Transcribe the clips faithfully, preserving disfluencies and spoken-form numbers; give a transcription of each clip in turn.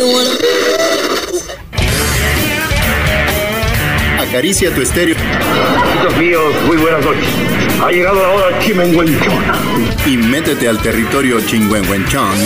Acaricia tu estéreo. Amigos míos, muy buenas noches. Ha llegado la hora chimenguenchona. Y métete al territorio chingüengüenchón.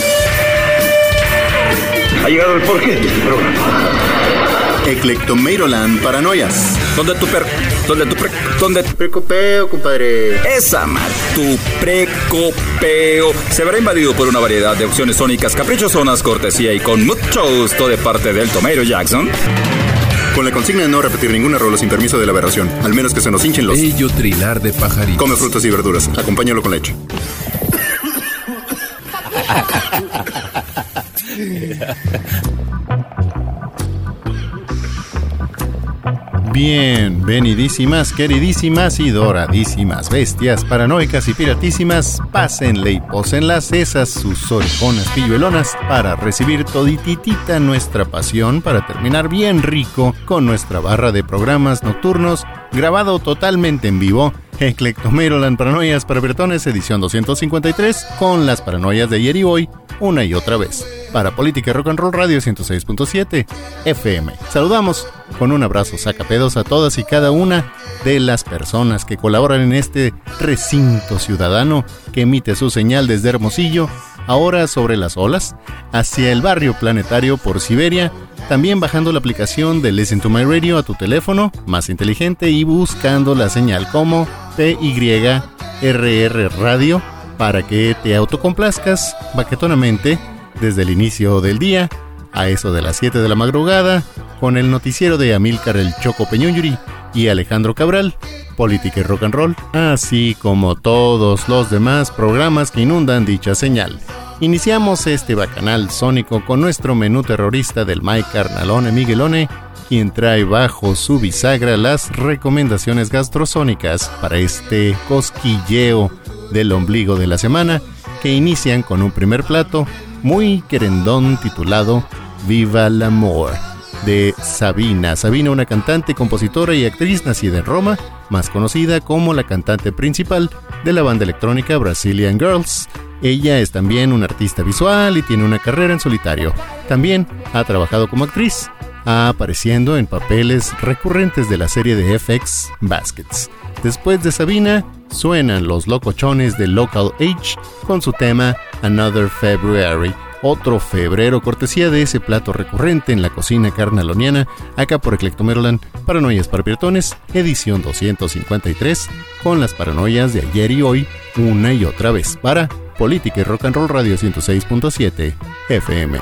Ha llegado el porqué de este programa. Eclectomeiroland Paranoias. ¿Dónde tu per... ¿Dónde tu pre... ¿Dónde tu precopeo, compadre? Esa mal, tu precopeo se verá invadido por una variedad de opciones sónicas caprichosonas, cortesía y con mucho gusto de parte del Tomeiro Jackson. Con la consigna de no repetir ninguna rola sin permiso de la aberración, al menos que se nos hinchen los... Bello trinar de pajaritos. Come frutas y verduras, acompáñalo con leche. Bien, venidísimas, queridísimas y doradísimas bestias paranoicas y piratísimas, pásenle y pósenlas esas sus orejonas pilluelonas para recibir todititita nuestra pasión para terminar bien rico con nuestra barra de programas nocturnos grabado totalmente en vivo. Eclectomeiroland Paranoias para Bertones, edición doscientos cincuenta y tres, con las paranoias de ayer y hoy, una y otra vez. Para Política y Rock and Roll Radio ciento seis punto siete F M. Saludamos con un abrazo sacapedos a todas y cada una de las personas que colaboran en este recinto ciudadano que emite su señal desde Hermosillo, ahora sobre las olas, hacia el barrio planetario por Siberia, también bajando la aplicación de Listen to My Radio a tu teléfono más inteligente y buscando la señal como P Y R R Radio para que te autocomplazcas baquetonamente desde el inicio del día, a eso de las siete de la madrugada, con el noticiero de Amílcar el Choco Peñuñuri y Alejandro Cabral, Política y Rock and Roll, así como todos los demás programas que inundan dicha señal. Iniciamos este bacanal sónico con nuestro menú terrorista del Mike Carnalone Miguelone, quien trae bajo su bisagra las recomendaciones gastrosónicas para este cosquilleo del ombligo de la semana, que inician con un primer plato muy querendón titulado Viva l'Amor, de Sabina. Sabina, una cantante, compositora y actriz nacida en Roma, más conocida como la cantante principal de la banda electrónica Brazilian Girls. Ella es también una artista visual y tiene una carrera en solitario. También ha trabajado como actriz, apareciendo en papeles recurrentes de la serie de F X Baskets. Después de Sabina, suenan los locochones de Local H con su tema Another February, otro febrero, cortesía de ese plato recurrente en la cocina carnaloniana, acá por Eclectomeiroland Paranoias para Piratones, edición doscientos cincuenta y tres, con las paranoias de ayer y hoy, una y otra vez, para Política y Rock and Roll Radio ciento seis punto siete F M.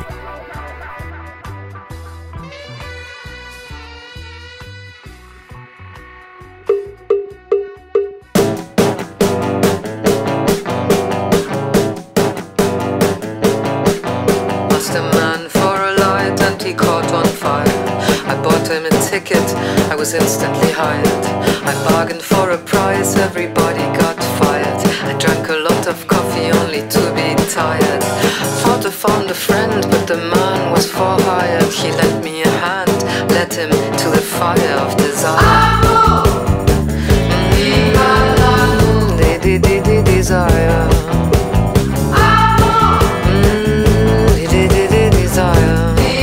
I was instantly hired. I bargained for a price, everybody got fired. I drank a lot of coffee only to be tired. Thought I found a friend, but the man was for hired. He lent me a hand, led him to the fire of desire. Mm, de, de, de, de, desire. Mm, de, de, de, de, desire.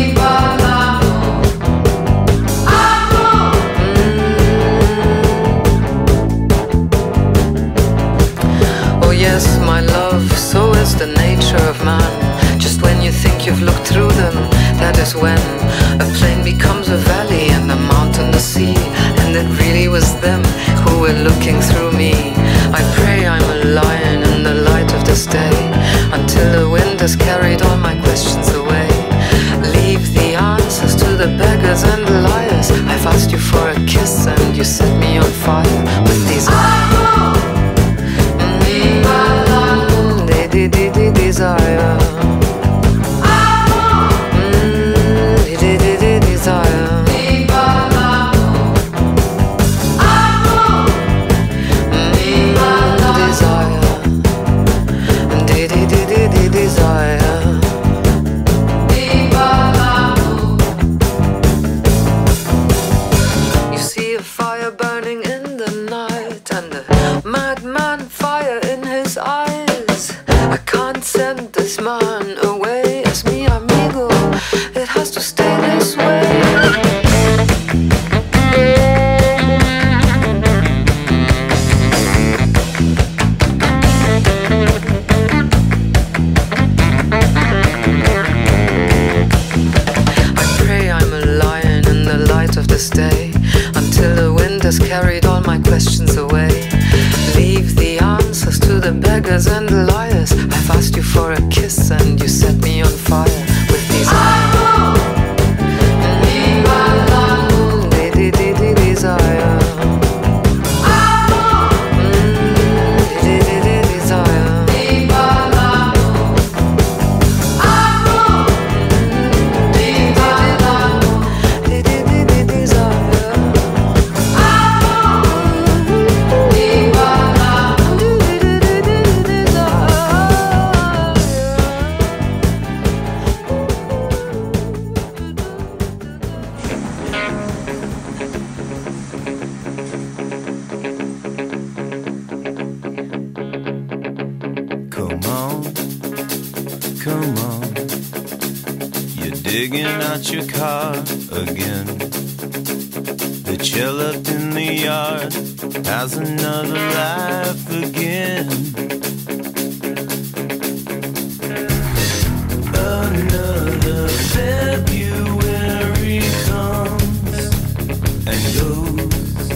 Yes, my love, so is the nature of man. Just when you think you've looked through them, that is when a plain becomes a valley and a mountain the sea. And it really was them who were looking through me. I pray I'm a lion in the light of this day, until the wind has carried all my questions away. Leave the answers to the beggars and the liars. I've asked you for a kiss and you set me on fire with desire. De, de, de, desire. Mm, de, de, de, desire. digging out your car again. The chair left in the yard has another life again. Another February comes and goes.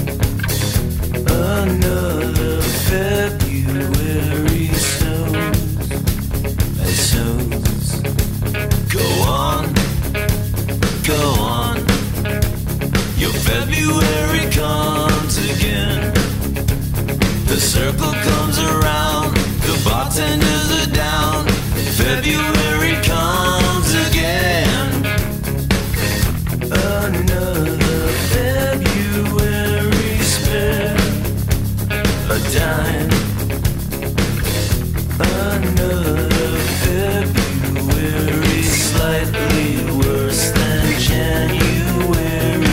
Another February snows and snows. Go on, go on. Your February comes again. The circle comes around. The bartenders are down. February comes again. Another February spare a dime. Another February slightly worse than January.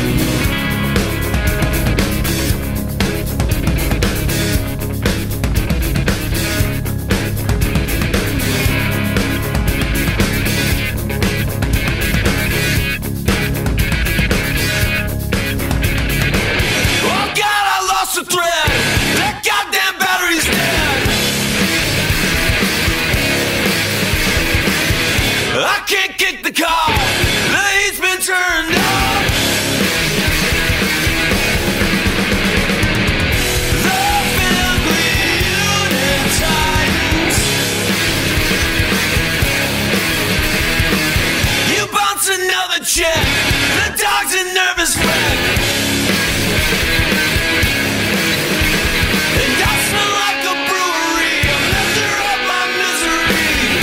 Check. The dog's a nervous wreck. And I smell like a brewery. I measure up my misery.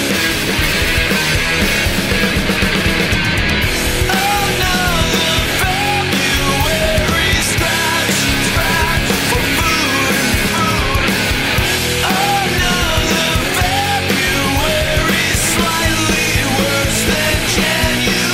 Another February scratch, scratch for food and food. Another February slightly worse than January.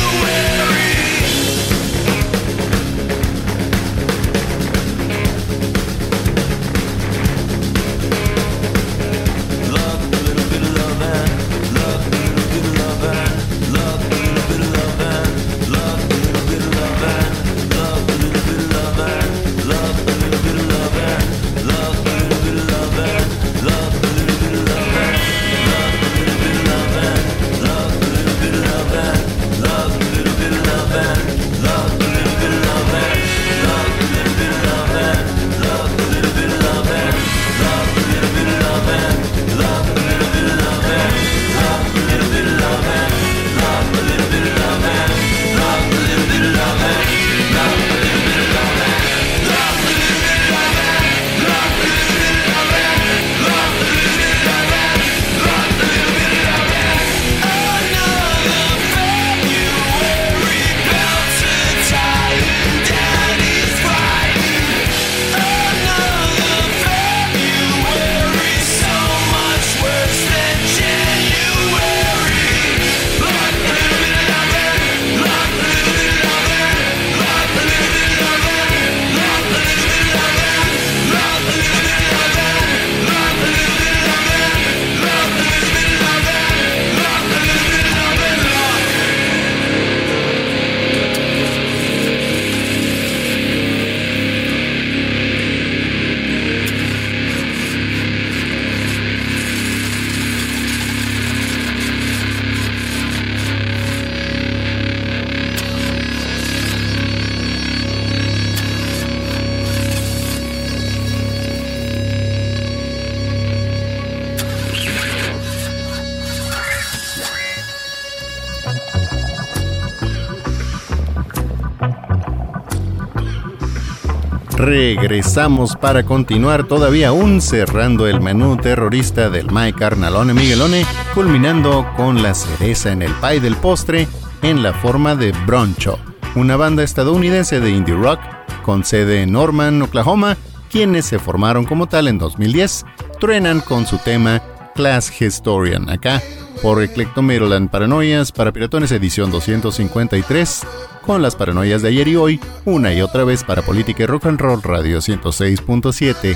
Regresamos para continuar todavía aún cerrando el menú terrorista del Mike Carnalone Miguelone, culminando con la cereza en el pie del postre en la forma de Broncho, una banda estadounidense de indie rock con sede en Norman, Oklahoma, quienes se formaron como tal en dos mil diez, truenan con su tema Class Historian, acá por Eclecto Maryland Paranoias para Piratones edición doscientos cincuenta y tres, con las paranoias de ayer y hoy, una y otra vez para Política y Rock and Roll Radio ciento seis punto siete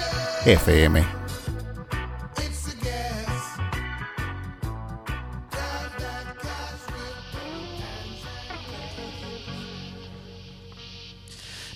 F M.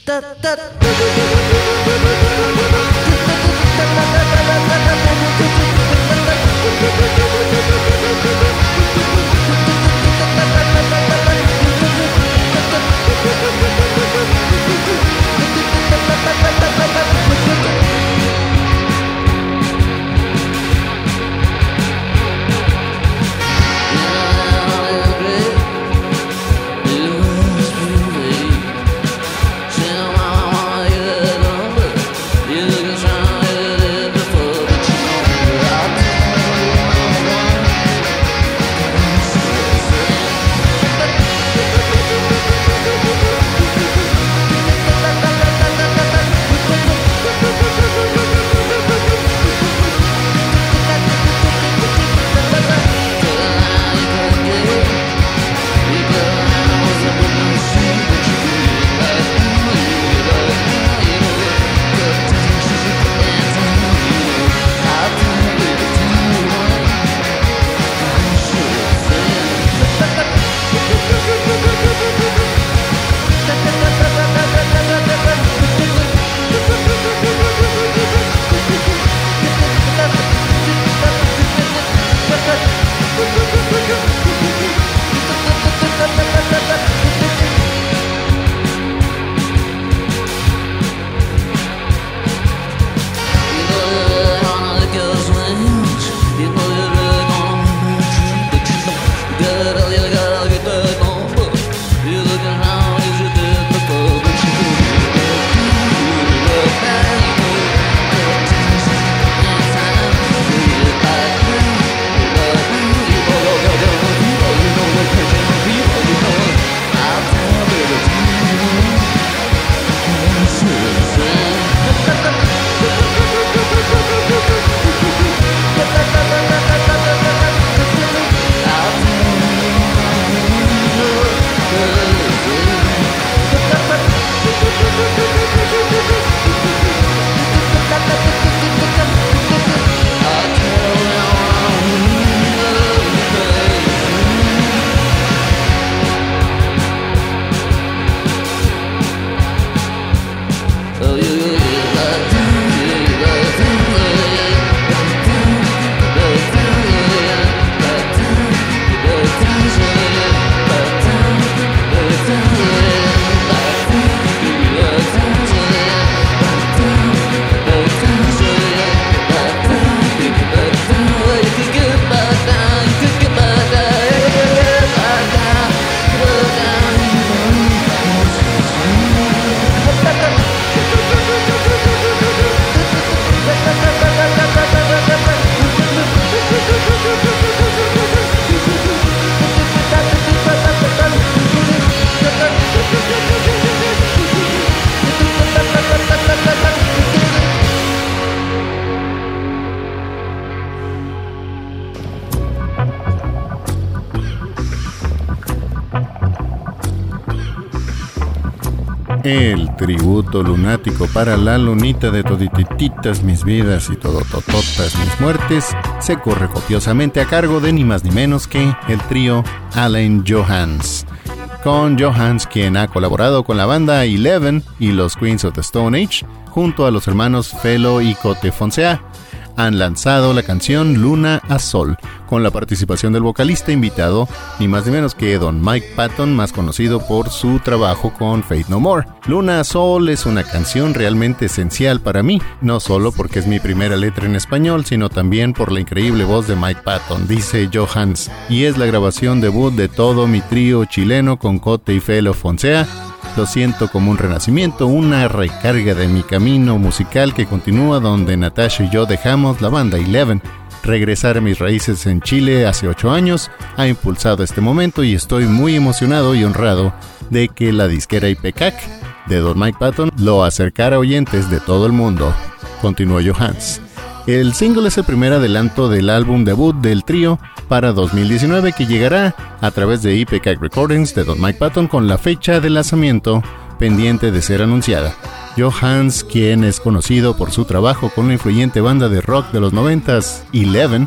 El tributo lunático para la lunita de toditititas mis vidas y todotototas mis muertes se corre copiosamente a cargo de ni más ni menos que el trío Allen Johannes. Con Johannes, quien ha colaborado con la banda Eleven y los Queens of the Stone Age, junto a los hermanos Felo y Cote Foncea, han lanzado la canción Luna a Sol, con la participación del vocalista invitado, ni más ni menos que don Mike Patton, más conocido por su trabajo con Faith No More. Luna a Sol es una canción realmente esencial para mí, no solo porque es mi primera letra en español, sino también por la increíble voz de Mike Patton, dice Johannes, y es la grabación debut de todo mi trío chileno con Cote y Felo Foncea. Lo siento como un renacimiento, una recarga de mi camino musical que continúa donde Natasha y yo dejamos la banda Eleven. Regresar a mis raíces en Chile hace ocho años ha impulsado este momento y estoy muy emocionado y honrado de que la disquera Ipecac de don Mike Patton lo acercara a oyentes de todo el mundo, continuó Johannes. El single es el primer adelanto del álbum debut del trío para dos mil diecinueve que llegará a través de Ipecac Recordings de don Mike Patton con la fecha de lanzamiento pendiente de ser anunciada. Johannes, quien es conocido por su trabajo con la influyente banda de rock de los noventas Eleven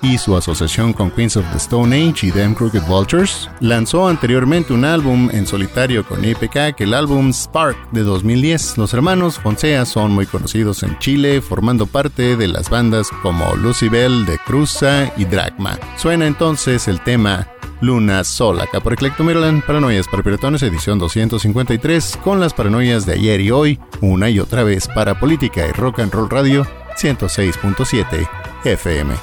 y su asociación con Queens of the Stone Age y Them Crooked Vultures. Lanzó anteriormente un álbum en solitario con I P K, que el álbum Spark de dos mil diez. Los hermanos Fonsea son muy conocidos en Chile, formando parte de las bandas como Lucibel, De Cruza y Dragma. Suena entonces el tema Luna Sol, acá por Eclecto Maryland, Paranoias para Piratones, edición doscientos cincuenta y tres, con las paranoias de ayer y hoy, una y otra vez para Política y Rock and Roll Radio ciento seis punto siete F M.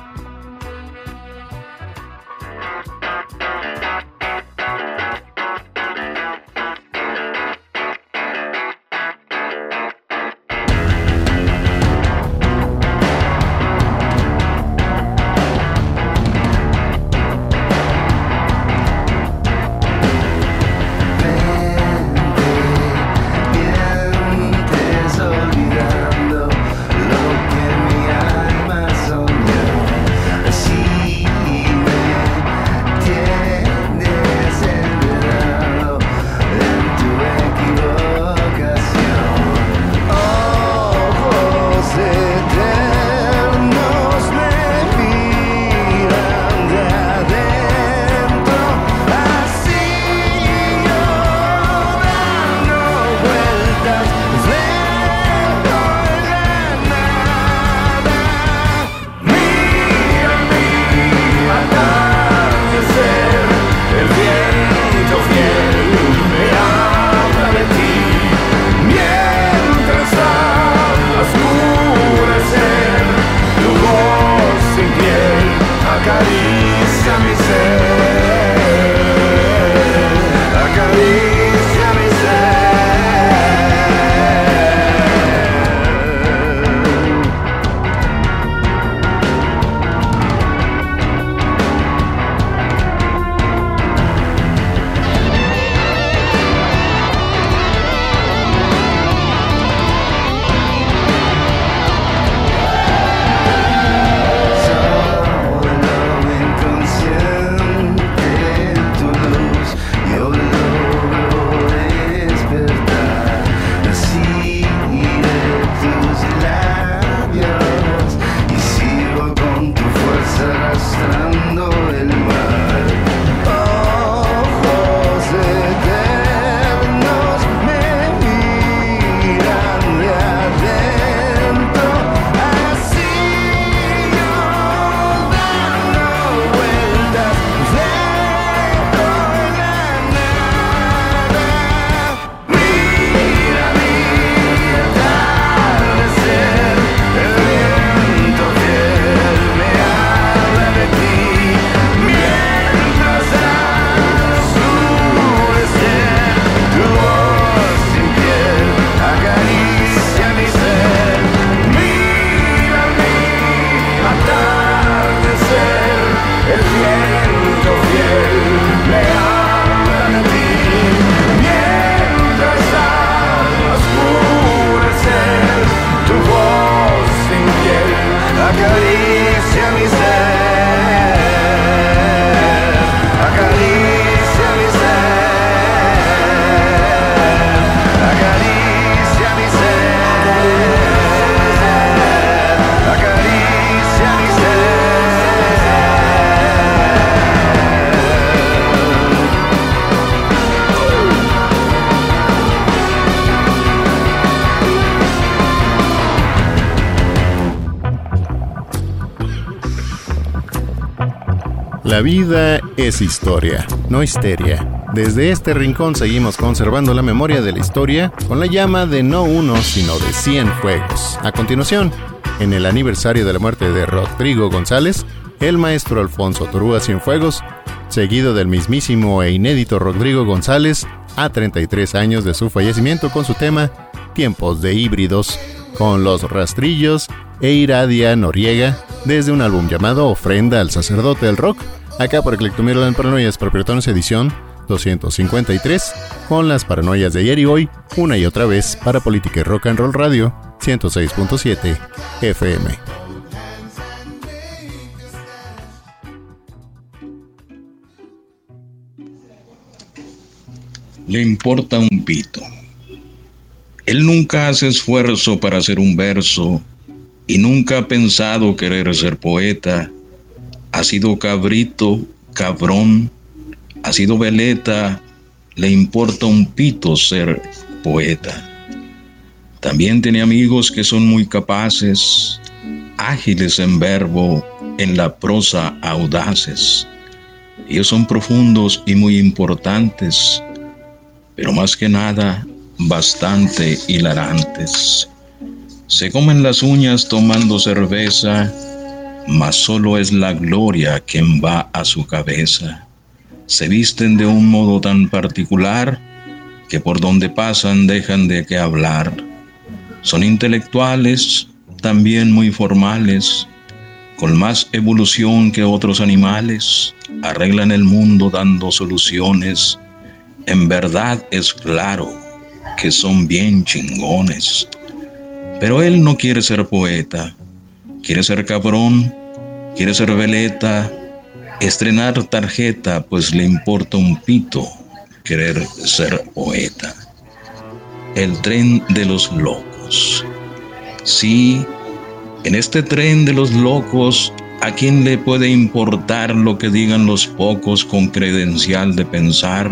La vida es historia, no histeria. Desde este rincón seguimos conservando la memoria de la historia con la llama de no uno, sino de cien fuegos. A continuación, en el aniversario de la muerte de Rodrigo González, el maestro Alfonso Torúa Cienfuegos, seguido del mismísimo e inédito Rodrigo González, a treinta y tres años de su fallecimiento, con su tema Tiempos de Híbridos, con Los Rastrillos e Iradia Noriega, desde un álbum llamado Ofrenda al Sacerdote del Rock, acá por Eclecto Maryland, Paranoias para Piratones, edición doscientos cincuenta y tres, con las paranoias de ayer y hoy, una y otra vez para Política y Rock and Roll Radio ciento seis punto siete F M. Le importa un pito. Él nunca hace esfuerzo para hacer un verso y nunca ha pensado querer ser poeta, Ha sido cabrito, cabrón, ha sido veleta, le importa un pito ser poeta. También tiene amigos que son muy capaces, ágiles en verbo, en la prosa audaces. Ellos son profundos y muy importantes, pero más que nada, bastante hilarantes. Se comen las uñas tomando cerveza, mas solo es la gloria quien va a su cabeza. Se visten de un modo tan particular que por donde pasan dejan de qué hablar. Son intelectuales, también muy formales, con más evolución que otros animales, arreglan el mundo dando soluciones. En verdad es claro que son bien chingones. Pero él no quiere ser poeta, quiere ser cabrón, quiere ser veleta, estrenar tarjeta, pues le importa un pito querer ser poeta. El tren de los locos. Sí, en este tren de los locos, ¿a quién le puede importar lo que digan los pocos con credencial de pensar?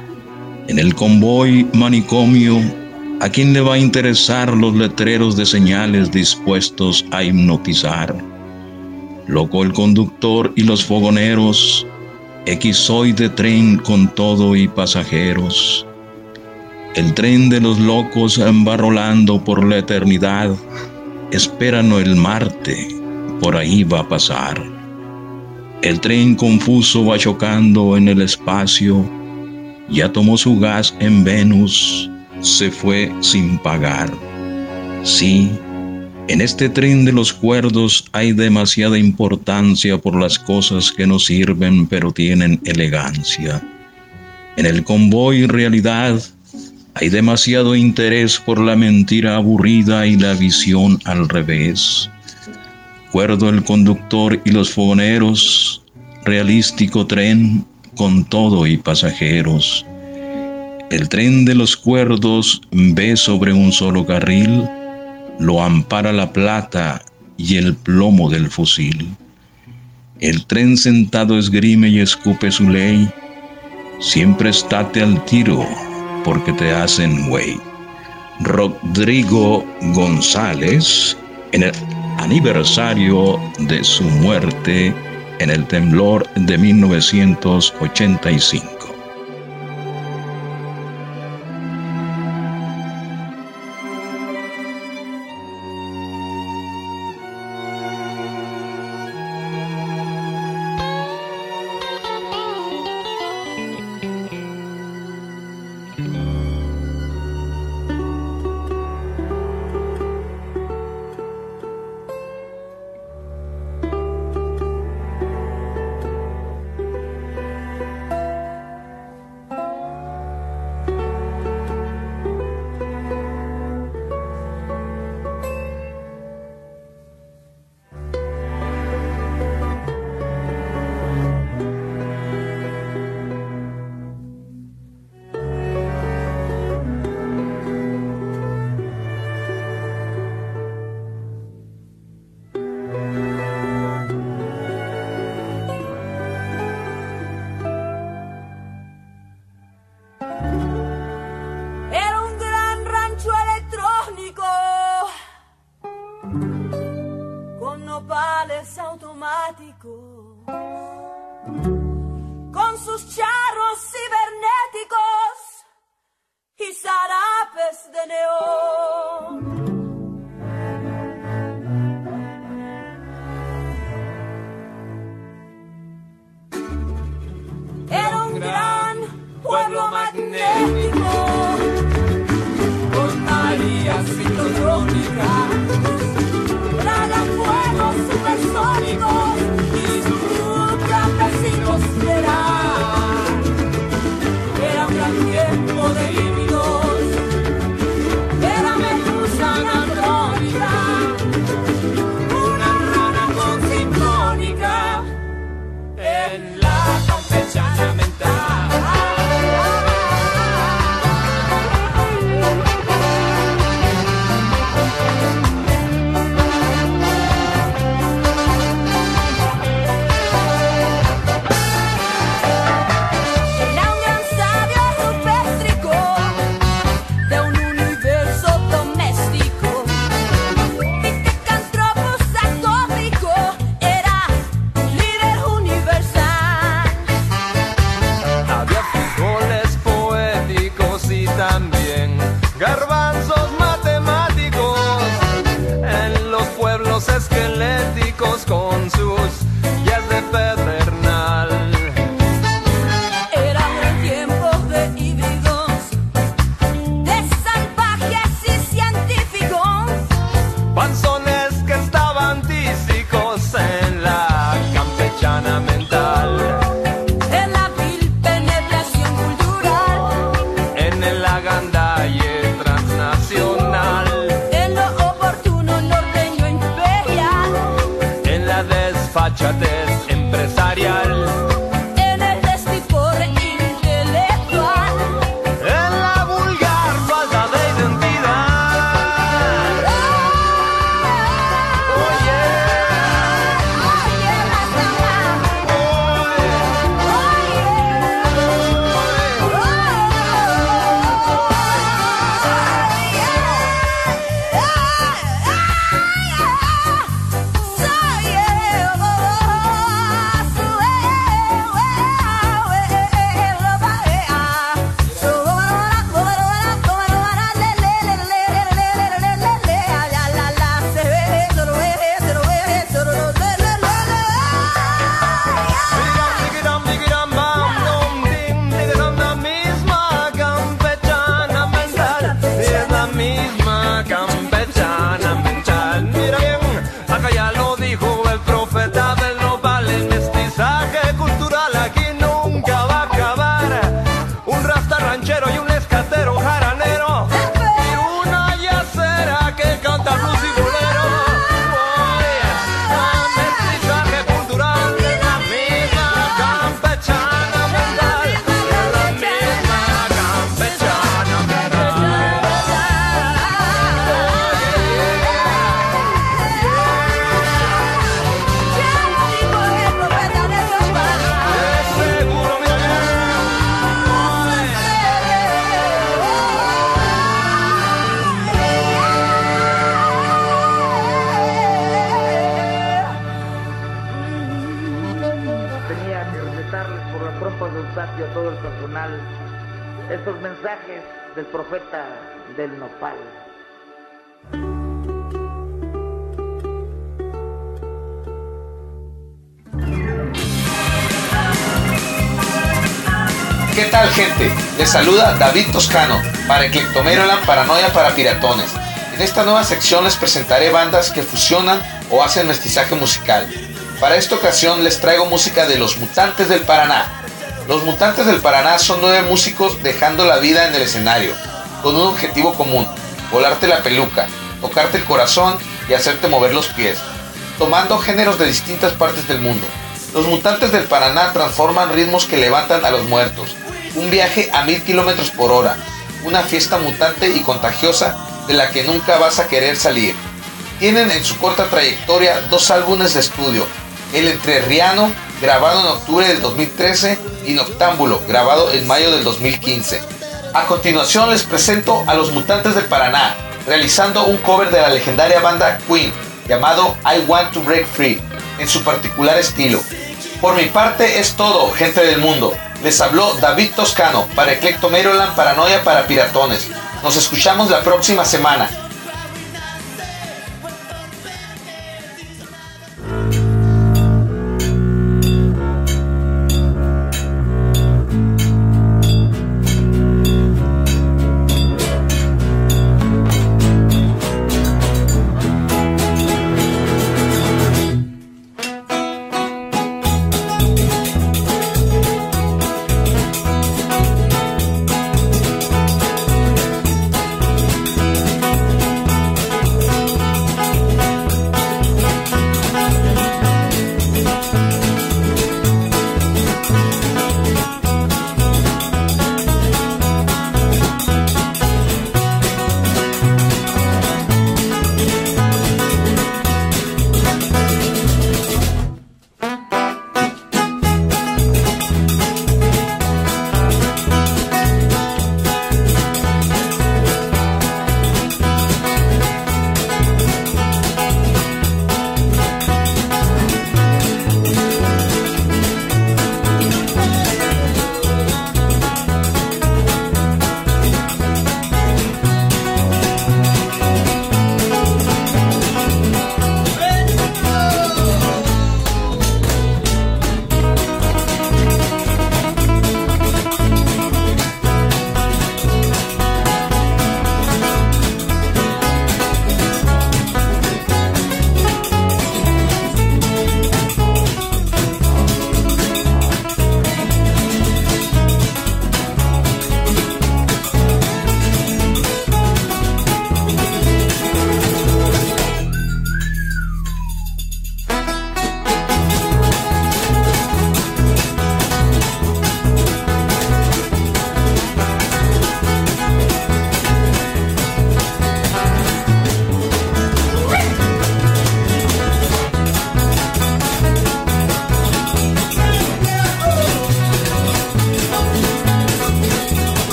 En el convoy manicomio, ¿a quién le va a interesar los letreros de señales dispuestos a hipnotizar? Loco el conductor y los fogoneros, equisoide tren con todo y pasajeros. El tren de los locos va rolando por la eternidad, espéranos el Marte, por ahí va a pasar. El tren confuso va chocando en el espacio, ya tomó su gas en Venus, se fue sin pagar. Sí, en este tren de los cuerdos hay demasiada importancia por las cosas que no sirven pero tienen elegancia. En el convoy realidad hay demasiado interés por la mentira aburrida y la visión al revés. Cuerdo el conductor y los fogoneros, realístico tren con todo y pasajeros. El tren de los cuerdos ve sobre un solo carril, lo ampara la plata y el plomo del fusil. El tren sentado esgrime y escupe su ley, siempre estate al tiro porque te hacen güey. Rodrigo González, en el aniversario de su muerte en el temblor de mil novecientos ochenta y cinco. automáticos, con sus charros cibernéticos y zarapes de neón. Era un gran pueblo magnético, con marías ciclotrónicas, fuegos supersónicos y sus campesinos verán. Era un gran tiempo de híbridos, era medusa anacrónica, una rana con sinfónica en la campechana mental. desfachatez empresarial, en el destipor intelectual, en la vulgar falta de identidad. Oye, oye la samba, oye, Eustaquio, a todo el personal, estos mensajes del profeta del nopal. ¿Qué tal, gente? Les saluda David Toscano para Eclectomeroland Paranoia para Piratones. En esta nueva sección les presentaré bandas que fusionan o hacen mestizaje musical. Para esta ocasión les traigo música de Los Mutantes del Paraná. Los Mutantes del Paraná son nueve músicos dejando la vida en el escenario, con un objetivo común: volarte la peluca, tocarte el corazón y hacerte mover los pies, tomando géneros de distintas partes del mundo. Los Mutantes del Paraná transforman ritmos que levantan a los muertos, un viaje a mil kilómetros por hora, una fiesta mutante y contagiosa de la que nunca vas a querer salir. Tienen en su corta trayectoria dos álbumes de estudio: El Entrerriano, grabado en octubre del dos mil trece, y Noctámbulo, grabado en mayo del dos mil quince. A continuación les presento a Los Mutantes del Paraná, realizando un cover de la legendaria banda Queen, llamado I Want to Break Free, en su particular estilo. Por mi parte es todo, gente del mundo. Les habló David Toscano para Eclectomeroland Paranoia para Piratones. Nos escuchamos la próxima semana.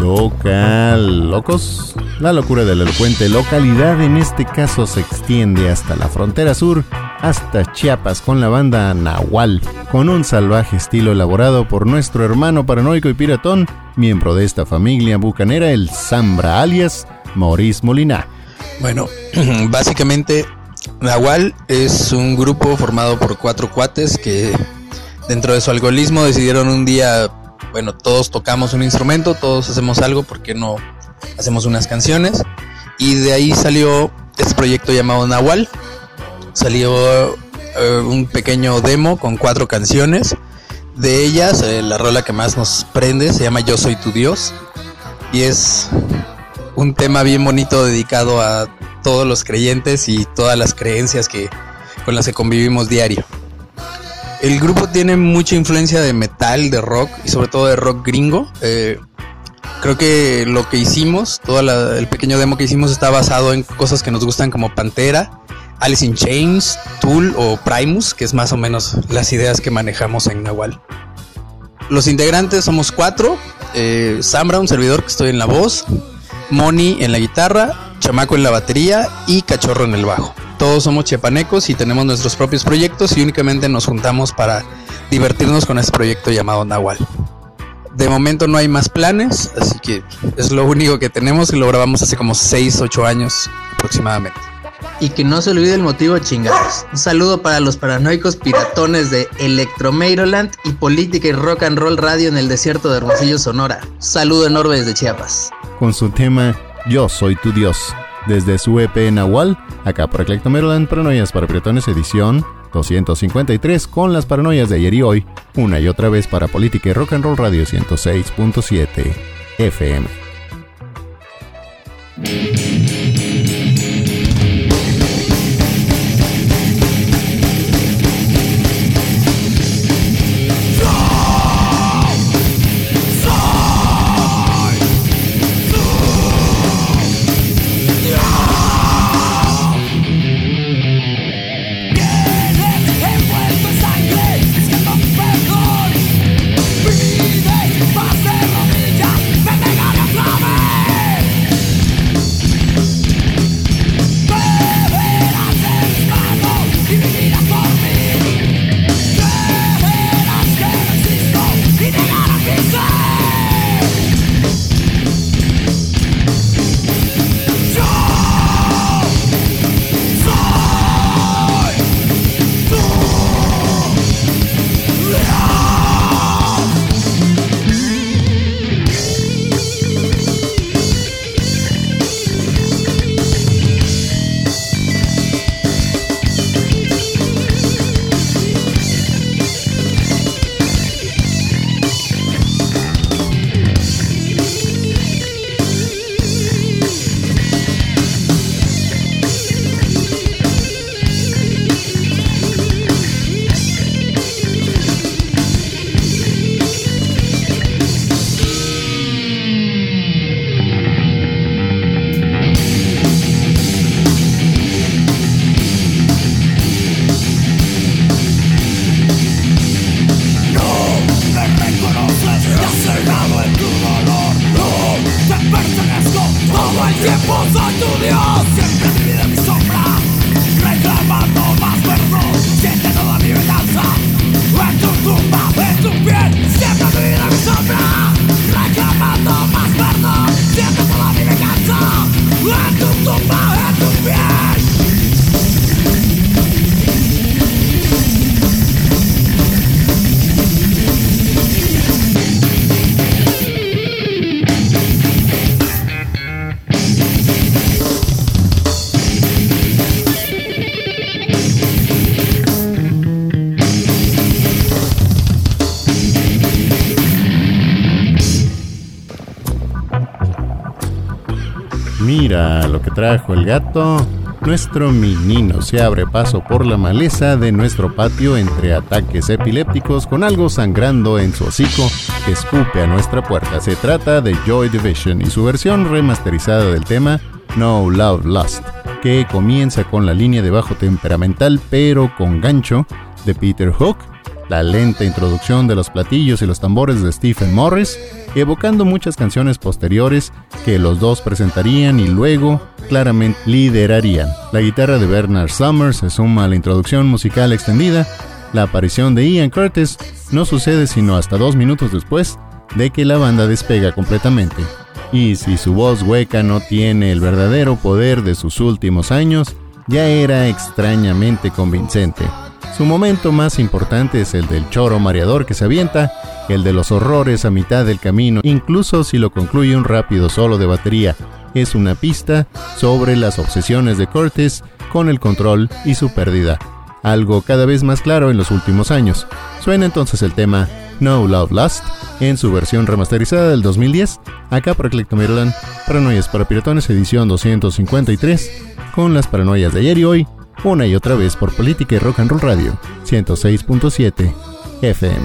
Local Locos. La locura de la elocuente localidad en este caso se extiende hasta la frontera sur, hasta Chiapas, con la banda Nahual, con un salvaje estilo elaborado por nuestro hermano paranoico y piratón, miembro de esta familia bucanera, el Zambra, alias Maurice Molina. Bueno, básicamente Nahual es un grupo formado por cuatro cuates que dentro de su alcoholismo decidieron un día, bueno, todos tocamos un instrumento, todos hacemos algo, ¿por qué no hacemos unas canciones? Y de ahí salió este proyecto llamado Nahual. Salió uh, un pequeño demo con cuatro canciones. De ellas, eh, la rola que más nos prende se llama Yo Soy Tu Dios. Y es un tema bien bonito dedicado a todos los creyentes y todas las creencias que, con las que convivimos diario. El grupo tiene mucha influencia de metal, de rock y sobre todo de rock gringo. Eh, creo que lo que hicimos, todo la, el pequeño demo que hicimos está basado en cosas que nos gustan como Pantera, Alice in Chains, Tool o Primus, que es más o menos las ideas que manejamos en Nahual. Los integrantes somos cuatro, eh, Zambra, un servidor que estoy en la voz, Moni en la guitarra, Chamaco en la batería y Cachorro en el bajo. Todos somos chiapanecos y tenemos nuestros propios proyectos y únicamente nos juntamos para divertirnos con este proyecto llamado Nahual. De momento no hay más planes, así que es lo único que tenemos y lo grabamos hace como seis, ocho años aproximadamente. Y que no se olvide el motivo, chingados. Un saludo para los paranoicos piratones de Electromeiroland y Política y Rock and Roll Radio en el desierto de Hermosillo, Sonora. Saludo enorme desde Chiapas. Con su tema Yo Soy Tu Dios, desde su E P Nahual, acá por Electromeiroland, Paranoias para Piratones, edición doscientos cincuenta y tres, con las paranoias de ayer y hoy, una y otra vez para Política y Rock and Roll Radio ciento seis punto siete F M. Mira lo que trajo el gato. Nuestro menino se abre paso por la maleza de nuestro patio entre ataques epilépticos con algo sangrando en su hocico que escupe a nuestra puerta. Se trata de Joy Division y su versión remasterizada del tema No Love Lost, que comienza con la línea de bajo temperamental pero con gancho de Peter Hook la lenta introducción de los platillos y los tambores de Stephen Morris, evocando muchas canciones posteriores que los dos presentarían y luego claramente liderarían. La guitarra de Bernard Summers se suma a la introducción musical extendida. La aparición de Ian Curtis no sucede sino hasta dos minutos después de que la banda despega completamente. Y si su voz hueca no tiene el verdadero poder de sus últimos años, ya era extrañamente convincente. Su momento más importante es el del choro mareador que se avienta, el de los horrores a mitad del camino, incluso si lo concluye un rápido solo de batería. Es una pista sobre las obsesiones de Curtis con el control y su pérdida, algo cada vez más claro en los últimos años. Suena entonces el tema No Love Lost en su versión remasterizada del dos mil diez, acá por Eclecto Maryland, Paranoias para Piratones, edición doscientos cincuenta y tres, con las paranoias de ayer y hoy, una y otra vez por Política y Rock and Roll Radio, ciento seis punto siete F M.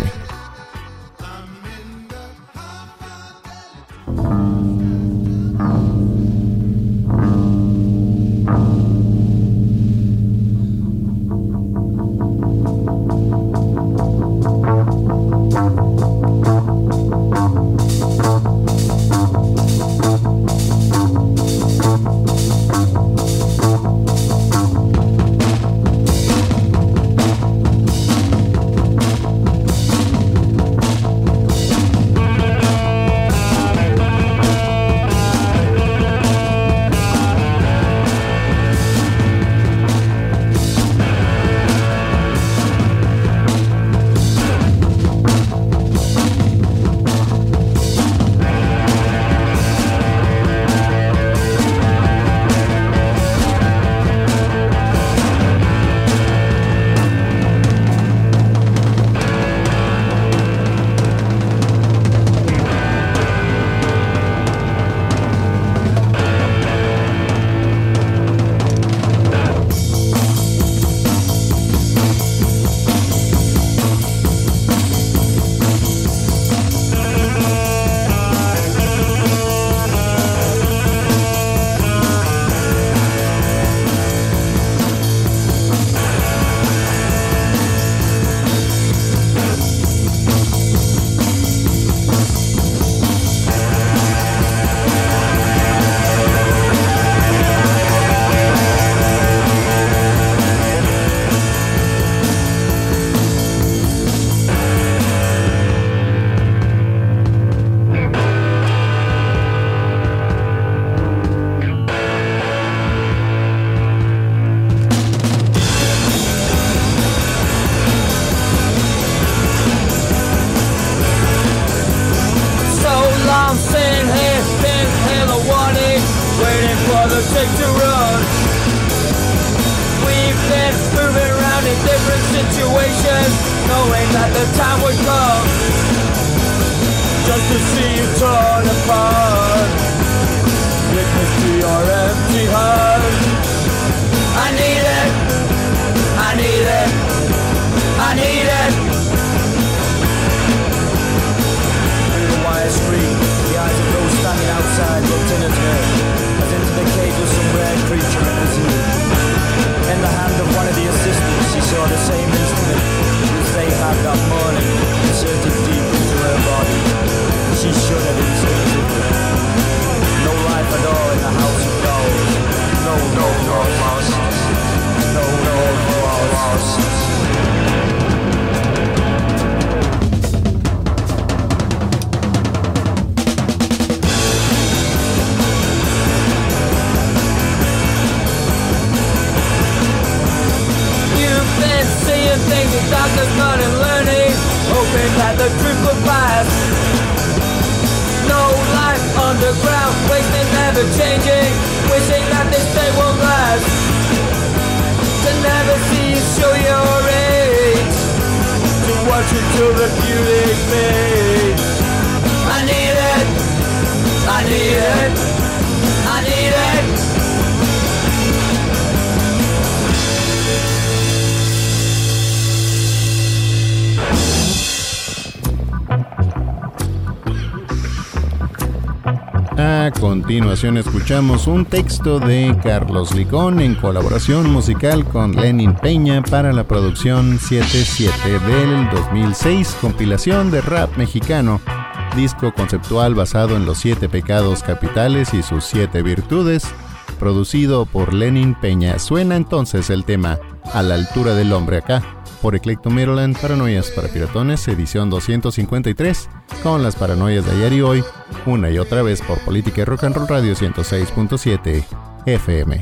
continuación escuchamos un texto de Carlos Licón en colaboración musical con Lenin Peña para la producción siete siete del dos mil seis, compilación de rap mexicano, disco conceptual basado en los siete pecados capitales y sus siete virtudes, producido por Lenin Peña. Suena entonces el tema A la altura del hombre acá, por Eclectomeroland, Paranoias para Piratones, edición doscientos cincuenta y tres, con las paranoias de ayer y hoy, una y otra vez por Política y Rock and Roll Radio ciento seis punto siete F M.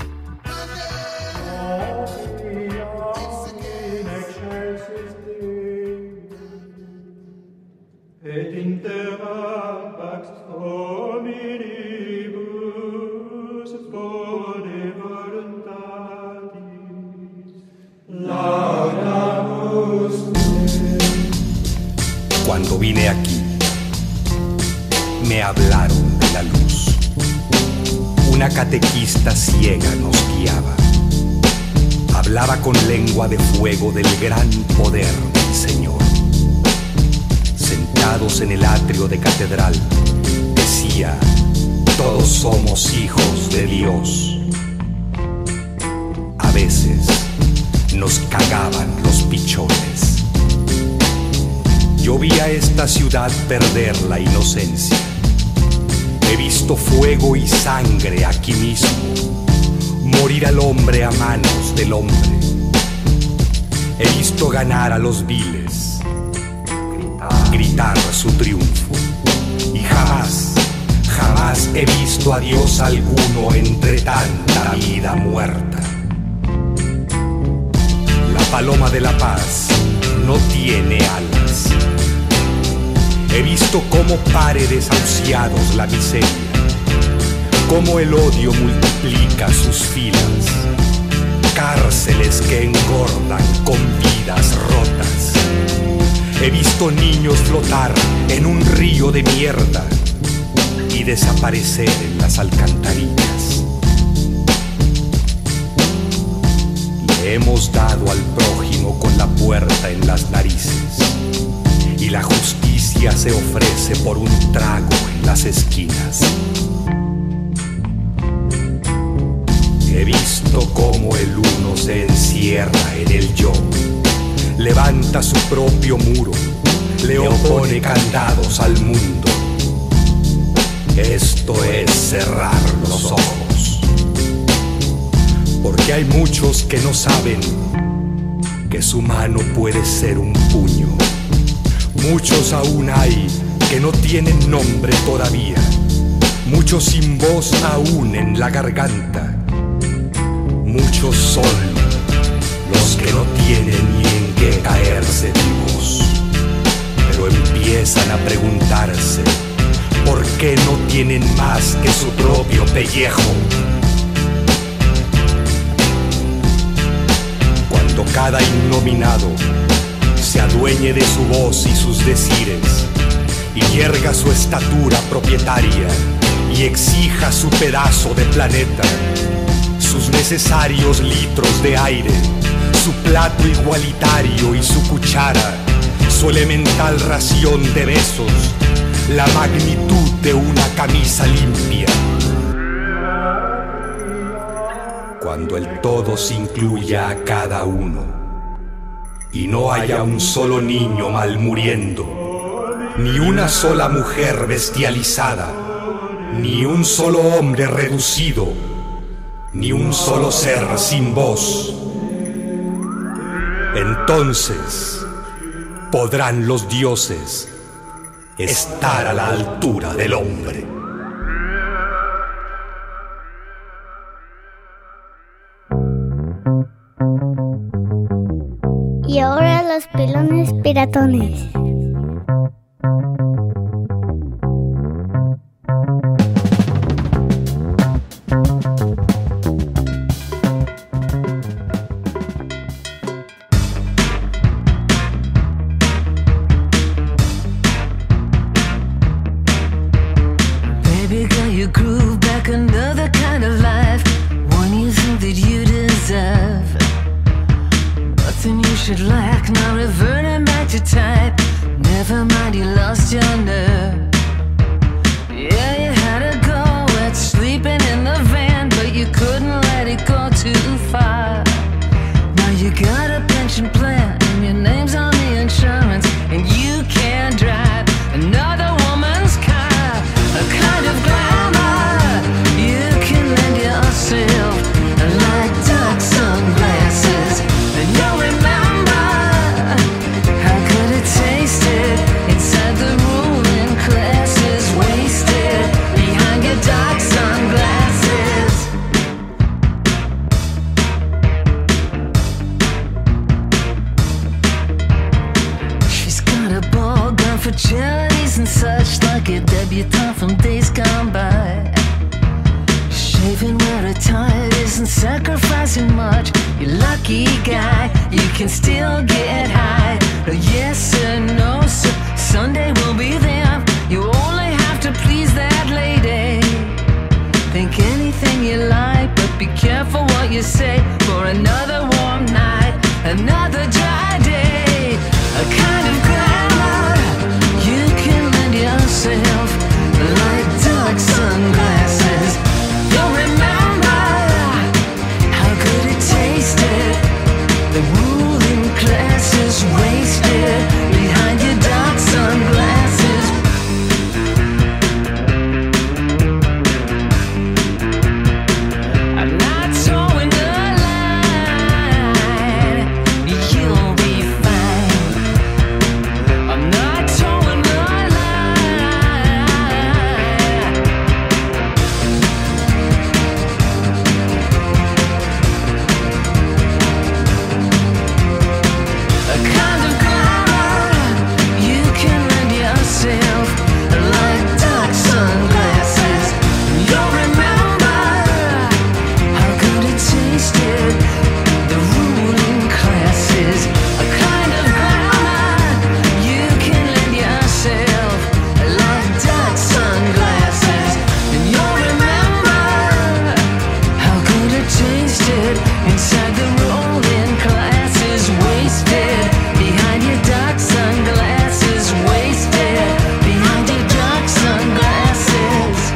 Cuando vine aquí, me hablaron de la luz. Una catequista ciega nos guiaba. Hablaba con lengua de fuego del gran poder del Señor. Sentados en el atrio de catedral, decía: todos somos hijos de Dios. A veces nos cagaban los pichones. Yo vi a esta ciudad perder la inocencia. He visto fuego y sangre aquí mismo, morir al hombre a manos del hombre. He visto ganar a los viles, gritar, gritar su triunfo. Y jamás, jamás he visto a Dios alguno entre tanta vida muerta. La paloma de la paz no tiene alas. He visto cómo pare desahuciados la miseria, cómo el odio multiplica sus filas, cárceles que engordan con vidas rotas. He visto niños flotar en un río de mierda y desaparecer en las alcantarillas. Le hemos dado al prójimo con la puerta en las narices y la justicia se ofrece por un trago en las esquinas. He visto cómo el uno se encierra en el yo, levanta su propio muro, le opone candados al mundo. Esto es cerrar los ojos, porque hay muchos que no saben que su mano puede ser un puño. Muchos aún hay que no tienen nombre todavía, muchos sin voz aún en la garganta. Muchos son los que no tienen ni en qué caerse vivos, pero empiezan a preguntarse por qué no tienen más que su propio pellejo. Cuando cada innominado se adueñe de su voz y sus decires, y yerga su estatura propietaria, y exija su pedazo de planeta, sus necesarios litros de aire, su plato igualitario y su cuchara, su elemental ración de besos, la magnitud de una camisa limpia. Cuando el todo se incluya a cada uno, y no haya un solo niño mal muriendo, ni una sola mujer bestializada, ni un solo hombre reducido, ni un solo ser sin voz, entonces podrán los dioses estar a la altura del hombre. Y ahora los pelones piratones. Baby girl, you groove back another kind of life, one you think that you deserve. Nothing you should lack, now reverting back to type. Never mind, you lost your nerve. Yeah, you had a go at you couldn't let it go too far. Now you got a pension plan and your name's on the insurance, and you can't drive another woman's car. A kind of glamour you can lend yourself, like dark sunglasses, and you'll remember how good it tasted inside the ruling classes, wasted behind your dark sunglasses. She's got a ball gun for charities and such, like a debutante from days gone by. Shaving where her tired isn't sacrificing much. You lucky guy, you can still get high. Yes or no, sir, Sunday will be there. You only have to please that lady. Think anything you like, but be careful what you say. For another warm night, another dry day, a kind of glamour you can lend yourself, like dark sunglasses. You'll remember how good it tasted. The ruling class is wasted behind your dark sunglasses. I'm not towing the line, you'll be fine. I'm not towing the a kind of glamour you can lend yourself, like dark sunglasses. You'll remember how good it tasted. The ruling classes, a kind of glamour you can lend yourself, like dark sunglasses. And you'll remember how good it tasted inside the ruling classes, wasted behind your dark sunglasses, wasted behind your dark sunglasses.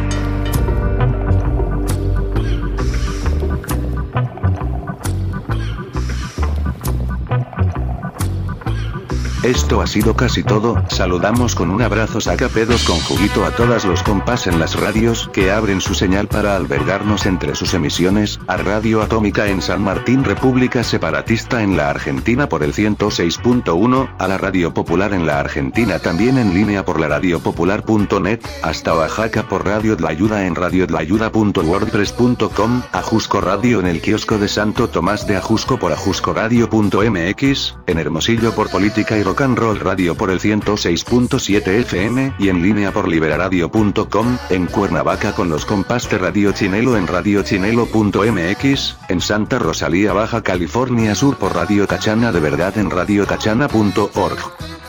Esto ha sido casi todo. Saludamos con un abrazo sacapedos con juguito a todas los compas en las radios que abren su señal para albergarnos entre sus emisiones, a Radio Atómica en San Martín, República Separatista en la Argentina por el ciento seis punto uno, a la Radio Popular en la Argentina también en línea por la radiopopular punto net, hasta Oaxaca por Radio Tlayuda en radiotlayuda punto wordpress punto com, Ajusco Radio en el kiosco de Santo Tomás de Ajusco por ajuscoradio punto m x, en Hermosillo por Política y Rock and Roll Radio por el ciento seis punto siete F M y en línea por liberaradio punto com, en Cuernavaca con los compas de Radio Chinelo en radiochinelo punto m x, en Santa Rosalía, Baja California Sur por Radio Tachana de Verdad en radiotachana punto org.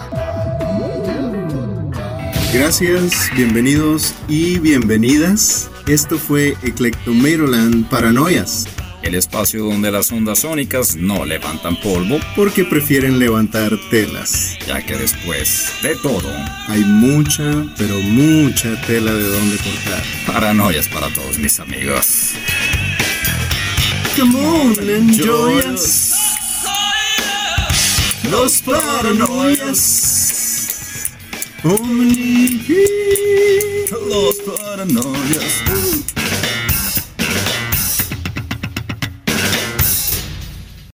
Gracias, bienvenidos y bienvenidas. Esto fue Eclectomeiroland Paranoias, el espacio donde las ondas sónicas no levantan polvo, porque prefieren levantar telas. ya que después de todo hay mucha, pero mucha tela de donde cortar. Paranoias para todos mis amigos. Come on, enjoy us. Los paranoias. Omni. Los paranoias.